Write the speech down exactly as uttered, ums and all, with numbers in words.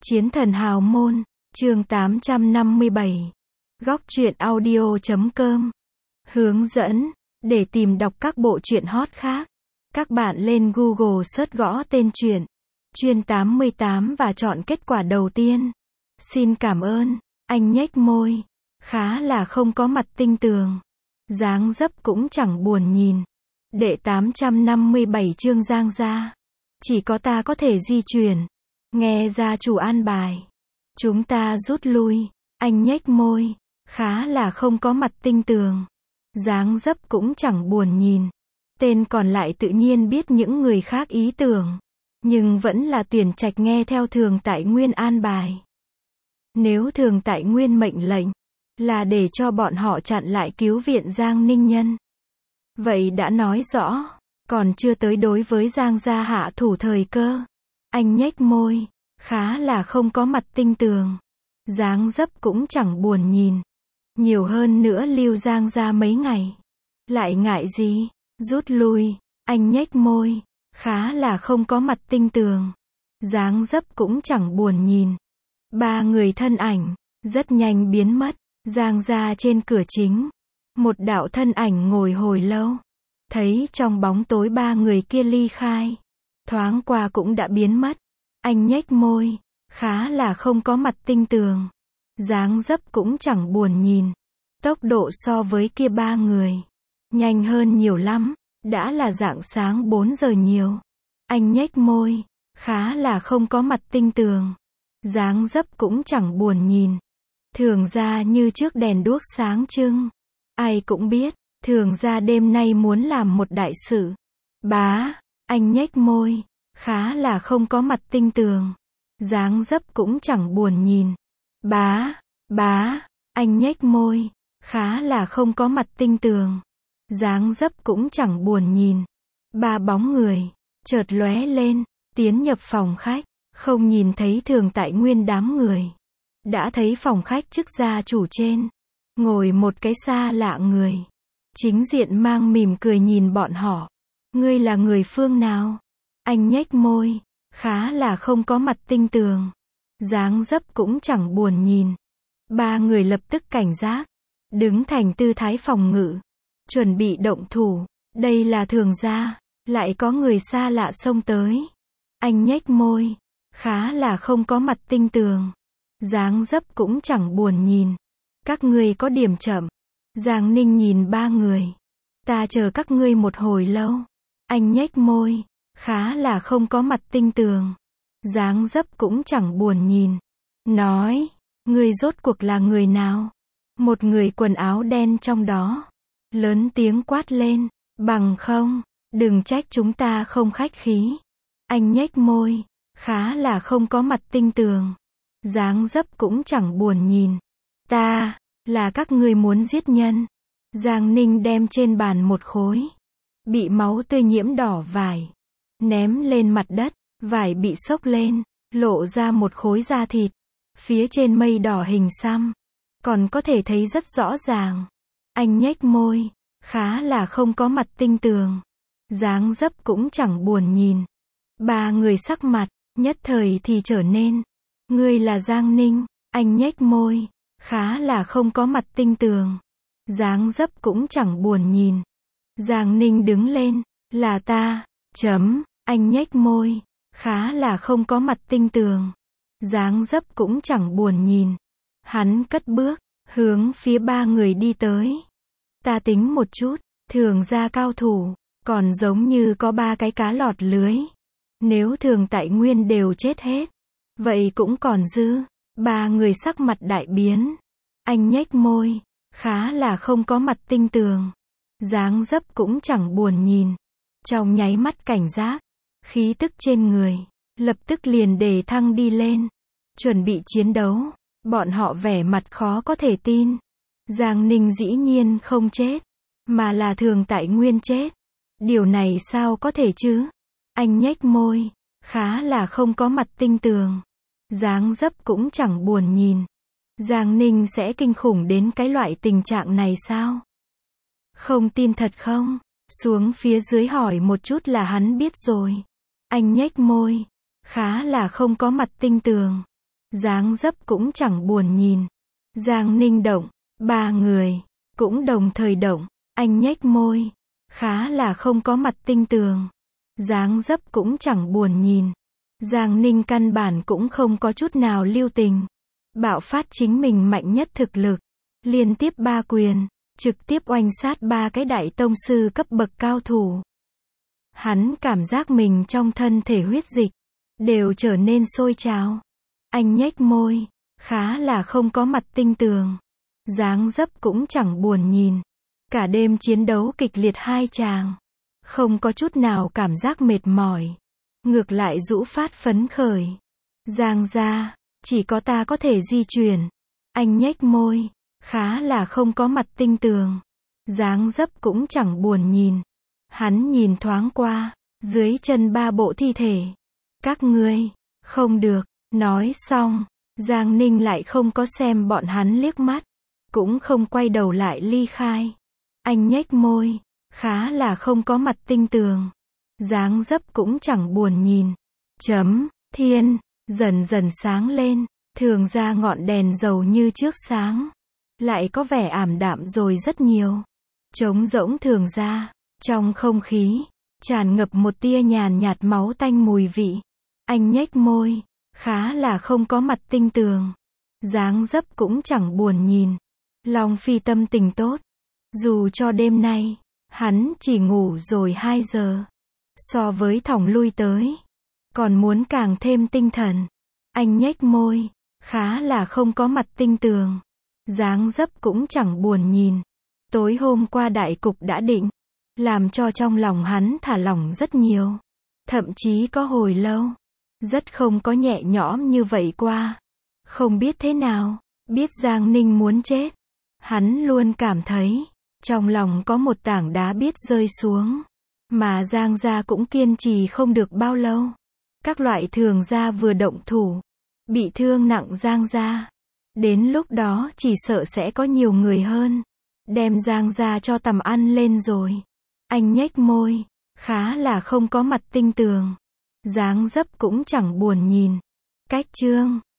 Chiến thần hào môn, chương tám trăm năm mươi bảy. Góc truyện audio chấm com. Hướng dẫn, để tìm đọc các bộ truyện hot khác, các bạn lên Google search gõ tên truyện, Chuyên tám mươi tám và chọn kết quả đầu tiên. Xin cảm ơn, anh nhếch môi, khá là không có mặt tinh tường. Dáng dấp cũng chẳng buồn nhìn. Đệ tám trăm năm mươi bảy chương Giang gia. Chỉ có ta có thể di chuyển. Nghe gia chủ an bài. Chúng ta rút lui. Anh nhếch môi, khá là không có mặt tinh tường. Dáng dấp cũng chẳng buồn nhìn. Tên còn lại tự nhiên biết những người khác ý tưởng. Nhưng vẫn là tuyển trạch nghe theo Thường Tại Nguyên an bài. Nếu Thường Tại Nguyên mệnh lệnh, là để cho bọn họ chặn lại cứu viện Giang Ninh Nhân. Vậy đã nói rõ, còn chưa tới đối với Giang gia hạ thủ thời cơ. Anh nhếch môi, khá là không có mặt tinh tường. Dáng dấp cũng chẳng buồn nhìn. Nhiều hơn nữa lưu Giang gia mấy ngày. Lại ngại gì, rút lui, anh nhếch môi, khá là không có mặt tinh tường. Dáng dấp cũng chẳng buồn nhìn. Ba người thân ảnh, rất nhanh biến mất. Giang gia trên cửa chính. Một đạo thân ảnh ngồi hồi lâu. Thấy trong bóng tối ba người kia ly khai. Thoáng qua cũng đã biến mất. Anh nhếch môi, khá là không có mặt tinh tường. Dáng dấp cũng chẳng buồn nhìn. Tốc độ so với kia ba người. Nhanh hơn nhiều lắm. Đã là rạng sáng bốn giờ nhiều. Anh nhếch môi, khá là không có mặt tinh tường. Dáng dấp cũng chẳng buồn nhìn. Thường gia như trước đèn đuốc sáng trưng. Ai cũng biết, Thường gia đêm nay muốn làm một đại sự. Bá, anh nhếch môi, khá là không có mặt tinh tường. Dáng dấp cũng chẳng buồn nhìn. Bá, bá, anh nhếch môi, khá là không có mặt tinh tường. Dáng dấp cũng chẳng buồn nhìn. Ba bóng người, chợt lóe lên, tiến nhập phòng khách, không nhìn thấy Thường Tại Nguyên đám người. Đã thấy phòng khách trước gia chủ trên, ngồi một cái xa lạ người. Chính diện mang mỉm cười nhìn bọn họ. Ngươi là người phương nào? Anh nhếch môi, khá là không có mặt tinh tường. Dáng dấp cũng chẳng buồn nhìn. Ba người lập tức cảnh giác, đứng thành tư thái phòng ngự, chuẩn bị động thủ. Đây là Thường gia, lại có người xa lạ xông tới. Anh nhếch môi, khá là không có mặt tinh tường. Dáng dấp cũng chẳng buồn nhìn. Các ngươi có điểm chậm. Giang Ninh nhìn ba người. Ta chờ các ngươi một hồi lâu. Anh nhếch môi, khá là không có mặt tinh tường. Dáng dấp cũng chẳng buồn nhìn. Nói, ngươi rốt cuộc là người nào? Một người quần áo đen trong đó. Lớn tiếng quát lên, bằng không, đừng trách chúng ta không khách khí. Anh nhếch môi, khá là không có mặt tinh tường. Dáng dấp cũng chẳng buồn nhìn. Ta, là các ngươi muốn giết nhân. Giang Ninh đem trên bàn một khối. Bị máu tươi nhiễm đỏ vải. Ném lên mặt đất, vải bị xốc lên, lộ ra một khối da thịt. Phía trên mây đỏ hình xăm. Còn có thể thấy rất rõ ràng. Anh nhếch môi, khá là không có mặt tinh tường. Dáng dấp cũng chẳng buồn nhìn. Ba người sắc mặt, nhất thời thì trở nên. Ngươi là Giang Ninh, anh nhếch môi, khá là không có mặt tinh tường. Dáng dấp cũng chẳng buồn nhìn. Giang Ninh đứng lên, là ta, chấm, anh nhếch môi, khá là không có mặt tinh tường. Dáng dấp cũng chẳng buồn nhìn. Hắn cất bước, hướng phía ba người đi tới. Ta tính một chút, Thường gia cao thủ, còn giống như có ba cái cá lọt lưới. Nếu Thường Tại Nguyên đều chết hết, vậy cũng còn dư. Ba người sắc mặt đại biến. Anh nhếch môi, khá là không có mặt tinh tường. Dáng dấp cũng chẳng buồn nhìn. Trong nháy mắt cảnh giác, khí tức trên người, lập tức liền đề thăng đi lên. Chuẩn bị chiến đấu. Bọn họ vẻ mặt khó có thể tin. Giang Ninh dĩ nhiên không chết, mà là Thường Tại Nguyên chết. Điều này sao có thể chứ? Anh nhếch môi, khá là không có mặt tinh tường. Dáng dấp cũng chẳng buồn nhìn. Giang Ninh sẽ kinh khủng đến cái loại tình trạng này sao? Không tin thật không? Xuống phía dưới hỏi một chút là hắn biết rồi. Anh nhếch môi, khá là không có mặt tinh tường. dáng dấp cũng chẳng buồn nhìn. Giang Ninh động, ba người cũng đồng thời động, anh nhếch môi, khá là không có mặt tinh tường. Dáng dấp cũng chẳng buồn nhìn. Giang Ninh căn bản cũng không có chút nào lưu tình. Bạo phát chính mình mạnh nhất thực lực. Liên tiếp ba quyền, trực tiếp oanh sát ba cái đại tông sư cấp bậc cao thủ. Hắn cảm giác mình trong thân thể huyết dịch đều trở nên sôi trào. Anh nhếch môi, khá là không có mặt tinh tường. Dáng dấp cũng chẳng buồn nhìn. Cả đêm chiến đấu kịch liệt hai chàng, không có chút nào cảm giác mệt mỏi, ngược lại rũ phát phấn khởi. Giang gia, chỉ có ta có thể di chuyển. Anh nhếch môi, khá là không có mặt tinh tường. Dáng dấp cũng chẳng buồn nhìn. Hắn nhìn thoáng qua, dưới chân ba bộ thi thể. Các ngươi, không được, nói xong, Giang Ninh lại không có xem bọn hắn liếc mắt, cũng không quay đầu lại ly khai. Anh nhếch môi, khá là không có mặt tinh tường. Dáng dấp cũng chẳng buồn nhìn. Chấm, thiên, dần dần sáng lên, thường ra ngọn đèn dầu như trước sáng, lại có vẻ ảm đạm rồi rất nhiều. Trống rỗng thường ra, trong không khí, tràn ngập một tia nhàn nhạt máu tanh mùi vị. Anh nhếch môi, khá là không có mặt tinh tường. Dáng dấp cũng chẳng buồn nhìn. Long Phi tâm tình tốt. Dù cho đêm nay, hắn chỉ ngủ rồi hai giờ. So với thòng lui tới, còn muốn càng thêm tinh thần. Anh nhếch môi, khá là không có mặt tinh tường. Dáng dấp cũng chẳng buồn nhìn. Tối hôm qua đại cục đã định, làm cho trong lòng hắn thả lỏng rất nhiều. Thậm chí có hồi lâu, rất không có nhẹ nhõm như vậy qua. Không biết thế nào, biết Giang Ninh muốn chết. Hắn luôn cảm thấy, trong lòng có một tảng đá biết rơi xuống. Mà Giang gia cũng kiên trì không được bao lâu. Các loại thường gia vừa động thủ, bị thương nặng Giang gia. Đến lúc đó chỉ sợ sẽ có nhiều người hơn, đem Giang gia cho tầm ăn lên rồi. Anh nhếch môi, khá là không có mặt tinh tường. Dáng dấp cũng chẳng buồn nhìn. Cách chương